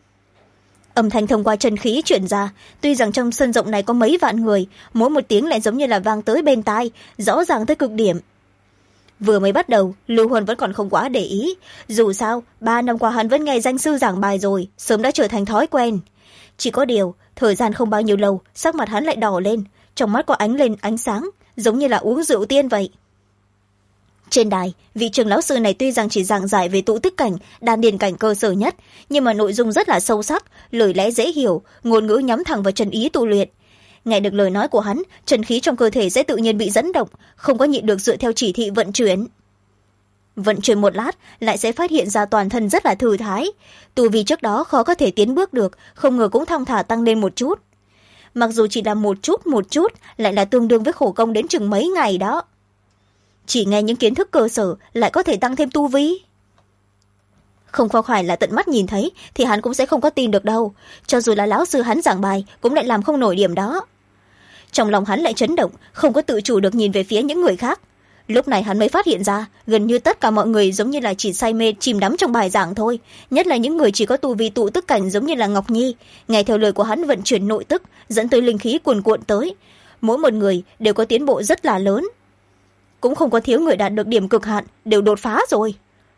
A: Âm thanh thông qua chân khí chuyển ra, tuy rằng trong sân rộng này có mấy vạn người, mỗi một tiếng lại giống như là vang tới bên tai, rõ ràng tới cực điểm. Vừa mới bắt đầu, Lưu Huân vẫn còn không quá để ý, dù sao 3 năm qua hắn vẫn nghe danh sư giảng bài rồi, sớm đã trở thành thói quen. Chỉ có điều thời gian không bao nhiêu lâu, sắc mặt hắn lại đỏ lên, trong mắt có ánh lên ánh sáng, giống như là uống rượu tiên vậy. Trên đài, vị Trương lão sư này tuy rằng chỉ giảng giải về tụ tức cảnh, đan điền cảnh cơ sở nhất, nhưng mà nội dung rất là sâu sắc, lời lẽ dễ hiểu, ngôn ngữ nhắm thẳng vào chân ý tu luyện. Nghe được lời nói của hắn, chân khí trong cơ thể sẽ tự nhiên bị dẫn động, không có nhịn được dựa theo chỉ thị vận chuyển. Vận chuyển một lát, lại sẽ phát hiện ra toàn thân rất là thư thái. Tu vì trước đó khó có thể tiến bước được, không ngờ cũng thong thả tăng lên một chút. Mặc dù chỉ là một chút, lại là tương đương với khổ công đến chừng mấy ngày đó. Chỉ nghe những kiến thức cơ sở lại có thể tăng thêm tu vi. Không phải là tận mắt nhìn thấy thì hắn cũng sẽ không có tin được đâu, cho dù là lão sư hắn giảng bài cũng lại làm không nổi điểm đó. Trong lòng hắn lại chấn động, không có tự chủ được nhìn về phía những người khác. Lúc này hắn mới phát hiện ra gần như tất cả mọi người giống như là chỉ say mê chìm đắm trong bài giảng thôi, nhất là những người chỉ có tu vi tụ tức cảnh giống như là Ngọc Nhi, nghe theo lời của hắn vận chuyển nội tức, dẫn tới linh khí cuồn cuộn tới. Mỗi một người đều có tiến bộ rất là lớn, cũng không có thiếu người đạt được điểm cực hạn, đều đột phá rồi.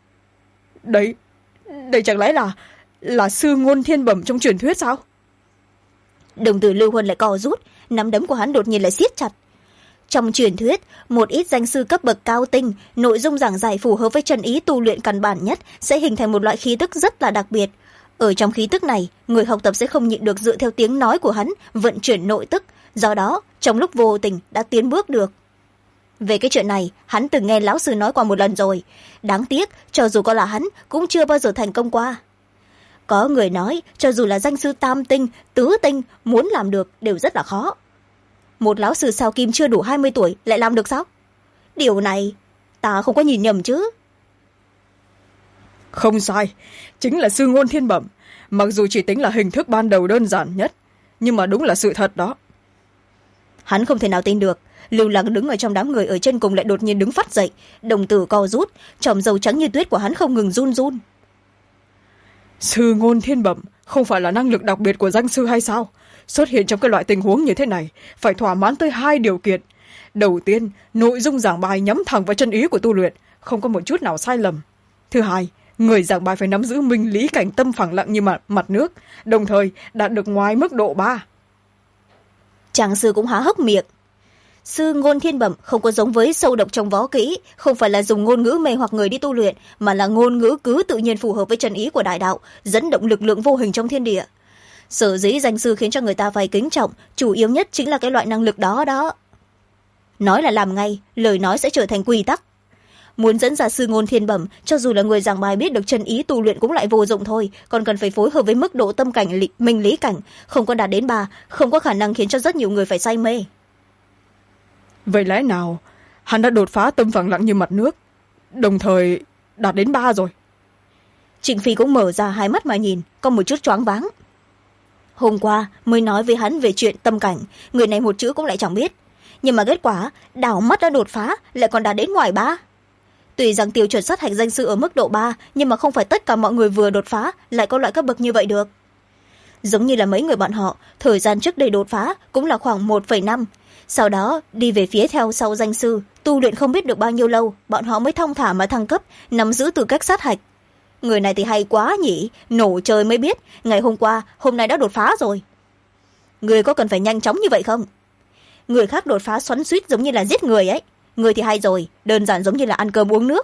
B: Đây chẳng lẽ là sư ngôn thiên bẩm trong truyền thuyết sao?
A: Đồng tử Lưu Huân lại co rút, nắm đấm của hắn đột nhiên lại siết chặt. Trong truyền thuyết, một ít danh sư cấp bậc cao tinh, nội dung giảng giải phù hợp với chân ý tu luyện căn bản nhất sẽ hình thành một loại khí tức rất là đặc biệt. Ở trong khí tức này, người học tập sẽ không nhịn được dựa theo tiếng nói của hắn vận chuyển nội tức, do đó trong lúc vô tình đã tiến bước được. Về cái chuyện này, hắn từng nghe lão sư nói qua một lần rồi, đáng tiếc cho dù có là hắn cũng chưa bao giờ thành công qua. Có người nói cho dù là danh sư tam tinh, tứ tinh muốn làm được đều rất là khó. Một lão sư sao kim chưa đủ 20 tuổi lại làm được sao? Điều này ta không có nhìn nhầm chứ?
B: Không sai, chính là sư ngôn thiên bẩm, mặc dù chỉ tính là hình thức ban đầu đơn giản nhất, nhưng mà đúng là sự thật đó.
A: Hắn không thể nào tin được. Lưu Lăng đứng ở trong đám người ở trên cùng lại đột nhiên đứng phát dậy, đồng tử co rút, tròm dầu trắng như tuyết của hắn không ngừng run run.
B: Sư ngôn thiên bẩm không phải là năng lực đặc biệt của danh sư hay sao? Xuất hiện trong cái loại tình huống như thế này phải thỏa mãn tới 2 điều kiện. Đầu tiên, nội dung giảng bài nhắm thẳng vào chân ý của tu luyện, không có một chút nào sai lầm. Thứ hai, người giảng bài phải nắm giữ minh lý cảnh tâm phẳng lặng như mặt nước, đồng thời đạt được ngoài mức độ 3.
A: Chàng sư cũng há hốc miệng. Sư ngôn thiên bẩm không có giống với sâu độc trong võ kỹ, không phải là dùng ngôn ngữ mê hoặc người đi tu luyện, mà là ngôn ngữ cứ tự nhiên phù hợp với chân ý của đại đạo, dẫn động lực lượng vô hình trong thiên địa. Sở dĩ danh sư khiến cho người ta phải kính trọng, chủ yếu nhất chính là cái loại năng lực đó đó. Nói là làm ngay, lời nói sẽ trở thành quy tắc. Muốn dẫn ra sư ngôn thiên bẩm, cho dù là người giảng bài biết được chân ý tu luyện cũng lại vô dụng thôi, còn cần phải phối hợp với mức độ tâm cảnh minh lý cảnh, không có đạt đến 3, không có khả năng khiến cho rất nhiều người phải say mê.
B: Vậy lẽ nào hắn đã đột phá tâm phẳng lặng như mặt nước, đồng thời đạt đến 3 rồi?
A: Trịnh Phi cũng mở ra hai mắt mà nhìn, có một chút choáng váng. Hôm qua mới nói với hắn về chuyện tâm cảnh, người này một chữ cũng lại chẳng biết, nhưng mà kết quả đảo mắt đã đột phá, lại còn đạt đến ngoài 3. Tuy rằng tiêu chuẩn sát hạch danh sư ở mức độ 3, nhưng mà không phải tất cả mọi người vừa đột phá lại có loại cấp bậc như vậy được. Giống như là mấy người bọn họ, thời gian trước đây đột phá cũng là khoảng 1,5, sau đó đi về phía theo sau danh sư, tu luyện không biết được bao nhiêu lâu, bọn họ mới thong thả mà thăng cấp, nắm giữ tư cách sát hạch. Người này thì hay quá nhỉ, nổ trời mới biết, ngày hôm qua, hôm nay đã đột phá rồi. Người có cần phải nhanh chóng như vậy không? Người khác đột phá xoắn xuýt giống như là giết người ấy, người thì hay rồi, đơn giản giống như là ăn cơm uống nước.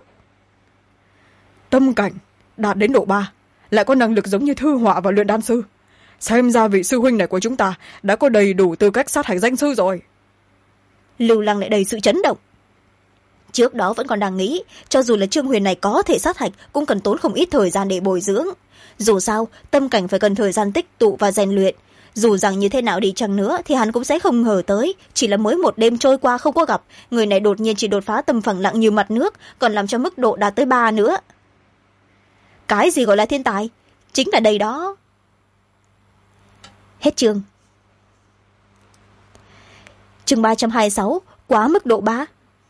B: Tâm cảnh đạt đến độ 3, lại có năng lực giống như thư họa và luyện đan sư. Xem ra vị sư huynh này của chúng ta đã có đầy đủ tư cách sát hạch danh sư rồi.
A: Lưu Lăng lại đầy sự chấn động. Trước đó vẫn còn đang nghĩ, cho dù là Trương Huyền này có thể sát hạch cũng cần tốn không ít thời gian để bồi dưỡng. Dù sao, tâm cảnh phải cần thời gian tích tụ và rèn luyện. dù rằng như thế nào đi chăng nữa thì hắn cũng sẽ không ngờ tới, chỉ là mới một đêm trôi qua không có gặp, người này đột nhiên chỉ đột phá tầm phẳng lặng như mặt nước, còn làm cho mức độ đạt tới 3 nữa. Cái gì gọi là thiên tài? Chính là đây đó. Hết chương. Chương 326, quá mức độ 3.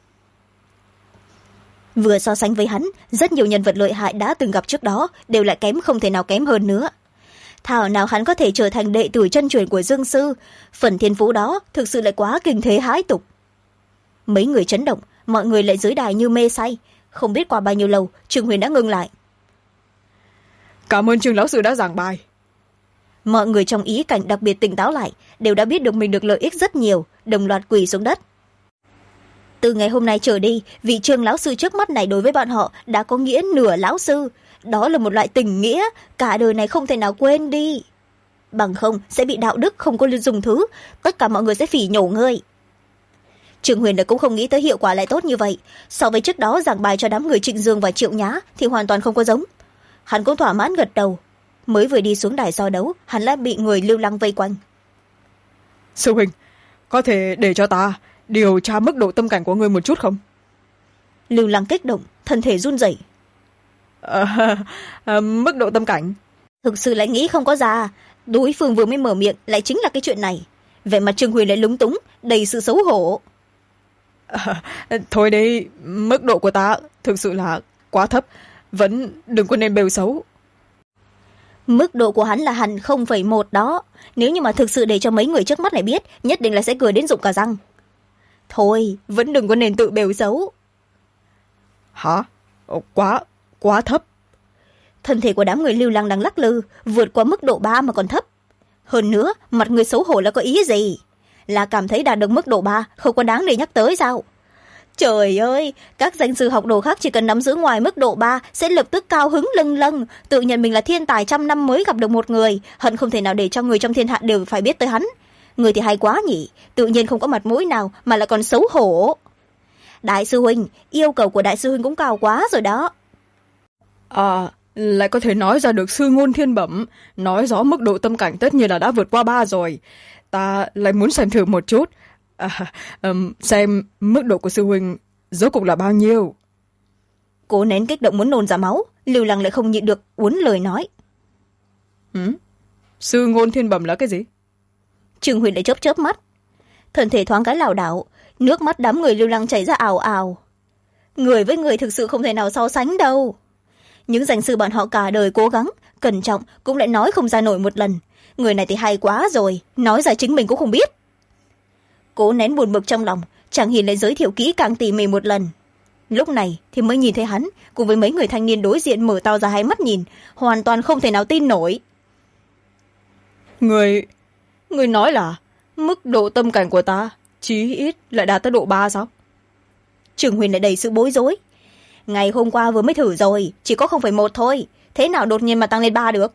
A: Vừa so sánh với hắn, rất nhiều nhân vật lợi hại đã từng gặp trước đó đều lại kém không thể nào kém hơn nữa. Thảo nào hắn có thể trở thành đệ tử chân truyền của Dương Sư, phần thiên phú đó thực sự lại quá kinh thế hãi tục. Mấy người chấn động, mọi người lại dưới đài như mê say. Không biết qua bao nhiêu lâu, Trương Huyền đã ngừng lại.
B: Cảm ơn Trương lão sư đã giảng bài.
A: Mọi người trong ý cảnh đặc biệt tỉnh táo lại, đều đã biết được mình được lợi ích rất nhiều, đồng loạt quỳ xuống đất. Từ ngày hôm nay trở đi, vị Trương lão sư trước mắt này đối với bọn họ đã có nghĩa nửa lão sư. Đó là một loại tình nghĩa, cả đời này không thể nào quên đi. Bằng không, sẽ bị đạo đức không có dùng thứ, tất cả mọi người sẽ phỉ nhổ ngươi. Trương Huyền cũng không nghĩ tới hiệu quả lại tốt như vậy. So với trước đó giảng bài cho đám người Trịnh Dương và Triệu Nhã thì hoàn toàn không có giống. Hắn cũng thỏa mãn gật đầu. Mới vừa đi xuống đài so đấu, hắn đã bị người Lưu Lăng vây quanh.
B: Sư huynh, có thể để cho ta điều tra mức độ tâm cảnh của ngươi một chút không?
A: Lưu Lăng kích động, thân thể run rẩy.
B: Mức độ tâm cảnh?
A: Thực sự lại nghĩ không có ra. Đối phương vừa mới mở miệng lại chính là cái chuyện này. Vẻ mặt Trương Huyền lại lúng túng, đầy sự xấu hổ.
B: Thôi đi, mức độ của ta thực sự là quá thấp, vẫn đừng có nên bêu xấu.
A: Mức độ của hắn là hẳn 0,1 đó. Nếu như mà thực sự để cho mấy người trước mắt này biết, nhất định là sẽ cười đến rụng cả răng. Thôi, vẫn đừng có nên tự bêu xấu.
B: Hả? Quá thấp.
A: Thân thể của đám người Lưu Lăng đang lắc lư, vượt qua mức độ 3 mà còn thấp. Hơn nữa, mặt người xấu hổ là có ý gì? Là cảm thấy đạt được mức độ 3 không có đáng để nhắc tới sao? Trời ơi, các danh sư học đồ khác chỉ cần nắm giữ ngoài mức độ 3 sẽ lập tức cao hứng lâng lâng, tự nhận mình là thiên tài trăm năm mới gặp được một người, hận không thể nào để cho người trong thiên hạ đều phải biết tới hắn. Người thì hay quá nhỉ, tự nhiên không có mặt mũi nào mà lại còn xấu hổ. Đại sư huynh, yêu cầu của đại sư huynh cũng cao quá rồi đó.
B: Lại có thể nói ra được sư ngôn thiên bẩm, nói rõ mức độ tâm cảnh tất nhiên là đã vượt qua 3 rồi. Ta lại muốn xem thử một chút, xem mức độ của sư huynh rốt cuộc là bao nhiêu.
A: Cố nén kích động muốn nôn ra máu, Lưu Lăng lại không nhịn được uốn lời nói.
B: Sư ngôn thiên bẩm là cái gì?
A: Trương Huyền lại chớp chớp mắt, thân thể thoáng cái lảo đảo, nước mắt đám người Lưu Lăng chảy ra ào ào. Người với người thực sự không thể nào so sánh đâu. Những danh sư bọn họ cả đời cố gắng cẩn trọng cũng lại nói không ra nổi một lần. Người này thì hay quá rồi, nói ra chính mình cũng không biết. Cố nén buồn bực trong lòng, Tràng Hiền lại giới thiệu kỹ càng tỉ mỉ một lần. Lúc này thì mới nhìn thấy hắn cùng với mấy người thanh niên đối diện mở to ra hai mắt nhìn, hoàn toàn không thể nào tin nổi.
B: Người nói là mức độ tâm cảnh của ta chí ít lại đạt tới độ 3 sao?
A: Trương Huyền lại đầy sự bối rối. Ngày hôm qua vừa mới thử rồi, chỉ có 0,1 thôi, thế nào đột nhiên mà tăng lên 3 được?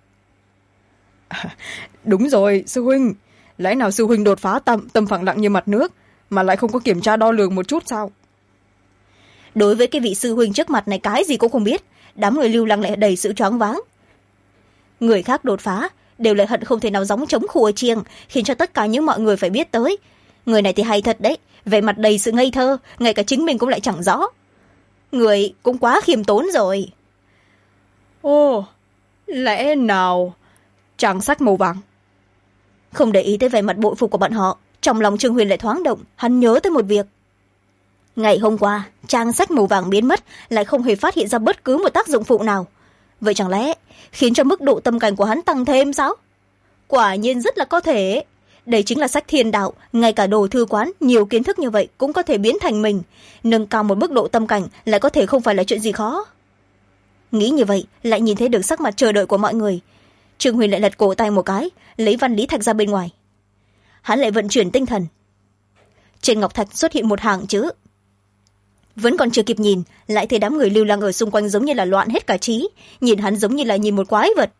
B: Đúng rồi, sư huynh, lẽ nào sư huynh đột phá tâm phẳng lặng như mặt nước mà lại không có kiểm tra đo lường một chút sao?
A: Đối với cái vị sư huynh trước mặt này cái gì cũng không biết, đám người Lưu Lăng lại đầy sự choáng váng. Người khác đột phá đều lại hận không thể nào gióng trống khua chiêng, khiến cho tất cả những mọi người phải biết tới. Người này thì hay thật đấy, vẻ mặt đầy sự ngây thơ, ngay cả chính mình cũng lại chẳng rõ. Người cũng quá khiêm tốn rồi.
B: Ồ, lẽ nào trang sách màu vàng?
A: Không để ý tới vẻ mặt bội phục của bọn họ, trong lòng Trương Huyền lại thoáng động, hắn nhớ tới một việc. Ngày hôm qua, trang sách màu vàng biến mất, lại không hề phát hiện ra bất cứ một tác dụng phụ nào. Vậy chẳng lẽ khiến cho mức độ tâm cảnh của hắn tăng thêm sao? Quả nhiên rất là có thể. Đây chính là sách thiên đạo, ngay cả đồ thư quán nhiều kiến thức như vậy cũng có thể biến thành mình. Nâng cao một mức độ tâm cảnh lại có thể không phải là chuyện gì khó. Nghĩ như vậy, lại nhìn thấy được sắc mặt chờ đợi của mọi người. Trương Huyền lại lật cổ tay một cái, lấy văn lý thạch ra bên ngoài. Hắn lại vận chuyển tinh thần. Trên ngọc thạch xuất hiện một hàng chữ. Vẫn còn chưa kịp nhìn, lại thấy đám người Lưu Lăng ở xung quanh giống như là loạn hết cả trí, nhìn hắn giống như là nhìn một quái vật.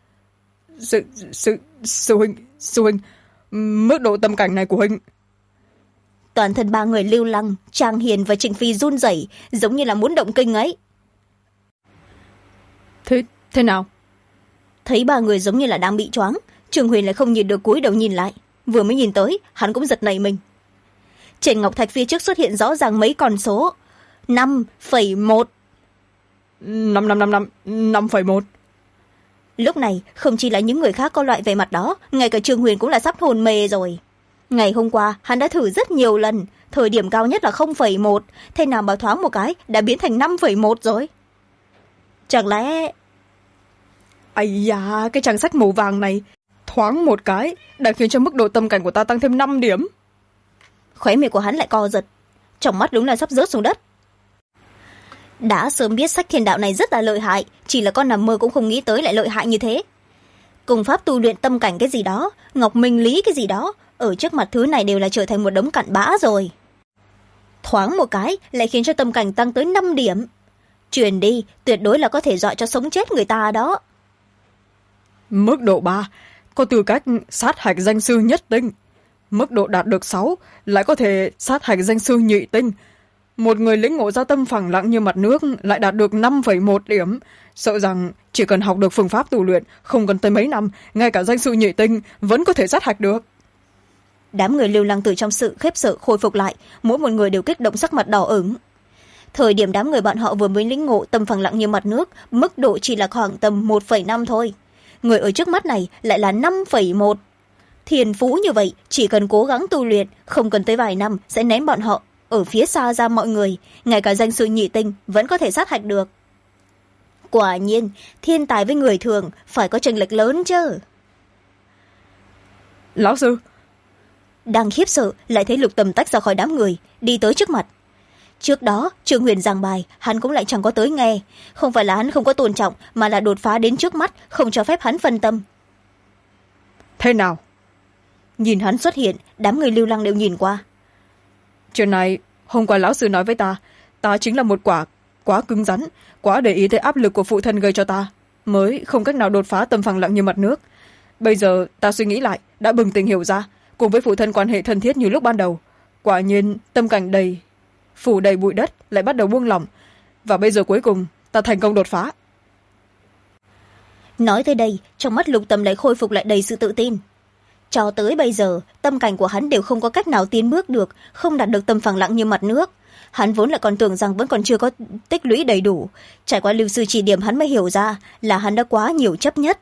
B: Sư huynh, mức độ tâm cảnh này của huynh.
A: Toàn thân ba người Lưu Lăng, Trang Hiền và Trịnh Phi run rẩy, giống như là muốn động kinh ấy.
B: Thế nào?
A: Thấy ba người giống như là đang bị choáng, Trương Huyền lại không nhìn được cúi đầu nhìn lại. Vừa mới nhìn tới, hắn cũng giật nảy mình. Trên ngọc thạch phía trước xuất hiện rõ ràng mấy con số. 5,1.
B: 5,1.
A: Lúc này không chỉ là những người khác có loại vẻ mặt đó, ngay cả Trương Huyền cũng là sắp hôn mê rồi. Ngày hôm qua hắn đã thử rất nhiều lần, thời điểm cao nhất là 0,1, thế nào mà thoáng một cái đã biến thành 5,1 rồi. Chẳng lẽ...
B: Ây da, cái trang sách màu vàng này thoáng một cái đã khiến cho mức độ tâm cảnh của ta tăng thêm 5 điểm.
A: Khóe miệng của hắn lại co giật, trong mắt đúng là sắp rớt xuống đất. Đã sớm biết sách thiên đạo này rất là lợi hại, chỉ là con nằm mơ cũng không nghĩ tới lại lợi hại như thế. Công pháp tu luyện tâm cảnh cái gì đó, ngọc minh lý cái gì đó, ở trước mặt thứ này đều là trở thành một đống cặn bã rồi. Thoáng một cái lại khiến cho tâm cảnh tăng tới 5 điểm. Truyền đi, tuyệt đối là có thể dọa cho sống chết người ta đó.
B: Mức độ 3, có tư cách sát hạch danh sư nhất tinh. Mức độ đạt được 6, lại có thể sát hạch danh sư nhị tinh. Một người lĩnh ngộ ra tâm phẳng lặng như mặt nước lại đạt được 5,1 điểm. Sợ rằng chỉ cần học được phương pháp tu luyện, không cần tới mấy năm, ngay cả danh sư nhị tinh vẫn có thể sát hạch được.
A: Đám người lưu lăng từ trong sự khiếp sợ khôi phục lại, mỗi một người đều kích động sắc mặt đỏ ửng. Thời điểm đám người bọn họ vừa mới lĩnh ngộ tâm phẳng lặng như mặt nước, mức độ chỉ là khoảng tầm 1,5 thôi. Người ở trước mắt này lại là 5,1. Thiền phú như vậy, chỉ cần cố gắng tu luyện, không cần tới vài năm sẽ ném bọn họ ở phía xa ra mọi người, ngay cả danh sư nhị tinh vẫn có thể sát hạch được. Quả nhiên, thiên tài với người thường phải có chênh lệch lớn chứ.
B: Lão sư.
A: Đang khiếp sợ lại thấy Lục Tầm tách ra khỏi đám người, đi tới trước mặt. Trước đó Trương Huyền giảng bài, hắn cũng lại chẳng có tới nghe. Không phải là hắn không có tôn trọng, mà là đột phá đến trước mắt, không cho phép hắn phân tâm.
B: Thế nào?
A: Nhìn hắn xuất hiện, đám người lưu lăng đều nhìn qua.
B: Chuyện này hôm qua lão sư nói với ta chính là một quả quá cứng rắn, quá để ý tới áp lực của phụ thân gây cho ta, mới không cách nào đột phá tâm phẳng lặng như mặt nước. Bây giờ ta suy nghĩ lại, đã bừng tỉnh hiểu ra, cùng với phụ thân quan hệ thân thiết như lúc ban đầu, quả nhiên tâm cảnh phủ đầy bụi đất lại bắt đầu buông lỏng, và bây giờ cuối cùng ta thành công đột phá.
A: Nói tới đây, trong mắt Lục Tầm lại khôi phục lại đầy sự tự tin. Cho tới bây giờ, tâm cảnh của hắn đều không có cách nào tiến bước được, không đạt được tâm phẳng lặng như mặt nước. Hắn vốn lại còn tưởng rằng vẫn còn chưa có tích lũy đầy đủ, trải qua lưu sư chỉ điểm hắn mới hiểu ra là hắn đã quá nhiều chấp nhất.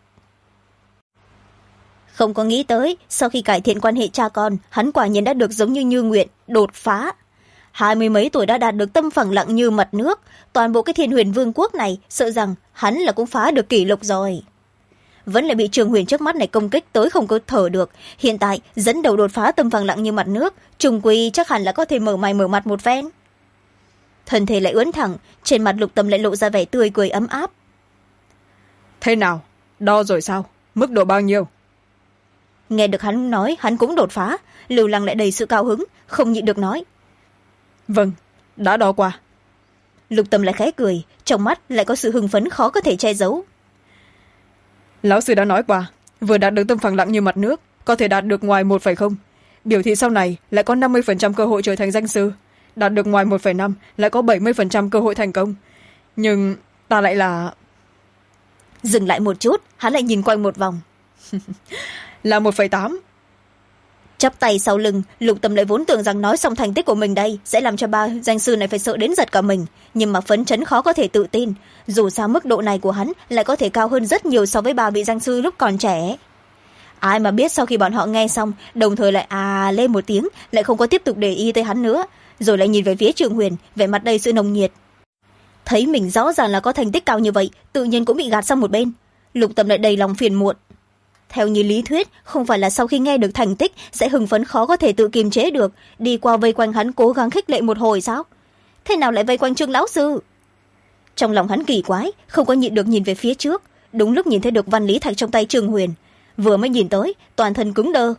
A: Không có nghĩ tới, sau khi cải thiện quan hệ cha con, hắn quả nhiên đã được giống như nguyện, đột phá. 20 mấy tuổi đã đạt được tâm phẳng lặng như mặt nước, toàn bộ cái Thiên Huyền Vương quốc này sợ rằng hắn là cũng phá được kỷ lục rồi. Vẫn là bị Trường Huyền trước mắt này công kích tới không có thở được, hiện tại dẫn đầu đột phá tâm phẳng lặng như mặt nước, trùng quy chắc hẳn là có thể mở mày mở mặt một phen. Thân thể lại ưỡn thẳng, trên mặt Lục Tầm lại lộ ra vẻ tươi cười ấm áp.
B: Thế nào, đo rồi sao, mức độ bao nhiêu?
A: Nghe được hắn nói hắn cũng đột phá, Lưu Lăng lại đầy sự cao hứng, không nhịn được nói.
B: Vâng, đã đo qua.
A: Lục Tầm lại khẽ cười, trong mắt lại có sự hưng phấn khó có thể che giấu.
B: Lão sư đã nói qua, vừa đạt được tâm phẳng lặng như mặt nước, có thể đạt được ngoài 1,0. Biểu thị sau này lại có 50% cơ hội trở thành danh sư. Đạt được ngoài 1,5 lại có 70% cơ hội thành công. Nhưng ta lại là...
A: Dừng lại một chút, hắn lại nhìn quanh một vòng.
B: Là 1,8.
A: Chắp tay sau lưng, Lục Tầm lại vốn tưởng rằng nói xong thành tích của mình đây sẽ làm cho ba danh sư này phải sợ đến giật cả mình, nhưng mà phấn chấn khó có thể tự tin. Dù sao mức độ này của hắn lại có thể cao hơn rất nhiều so với ba vị danh sư lúc còn trẻ. Ai mà biết sau khi bọn họ nghe xong, đồng thời lại lên một tiếng, lại không có tiếp tục để ý tới hắn nữa, rồi lại nhìn về phía Trường Huyền, vẻ mặt đầy sự nồng nhiệt. Thấy mình rõ ràng là có thành tích cao như vậy, tự nhiên cũng bị gạt sang một bên. Lục Tầm lại đầy lòng phiền muộn. Theo như lý thuyết, không phải là sau khi nghe được thành tích sẽ hưng phấn khó có thể tự kiềm chế được, đi qua vây quanh hắn cố gắng khích lệ một hồi sao? Thế nào lại vây quanh Trương lão sư? Trong lòng hắn kỳ quái, không có nhịn được nhìn về phía trước, đúng lúc nhìn thấy được văn lý thạch trong tay Trường Huyền. Vừa mới nhìn tới, toàn thân cứng đơ.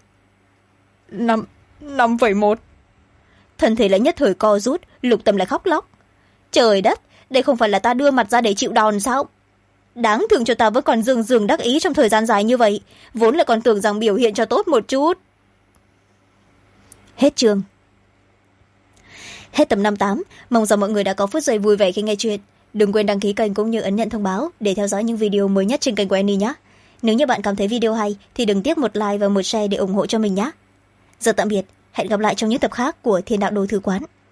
B: 5,1.
A: Thân thể lại nhất thời co rút, Lục Tầm lại khóc lóc. Trời đất, đây không phải là ta đưa mặt ra để chịu đòn sao? Đáng thương cho ta vẫn còn dường đắc ý trong thời gian dài như vậy, vốn là còn tưởng rằng biểu hiện cho tốt một chút. Hết chương. Hết tập 58, mong rằng mọi người đã có phút giây vui vẻ khi nghe chuyện. Đừng quên đăng ký kênh cũng như ấn nhận thông báo để theo dõi những video mới nhất trên kênh của Annie nhé. nếu như bạn cảm thấy video hay thì đừng tiếc một like và một share để ủng hộ cho mình nhé. Giờ tạm biệt, hẹn gặp lại trong những tập khác của Thiên Đạo Đồ Thư Quán.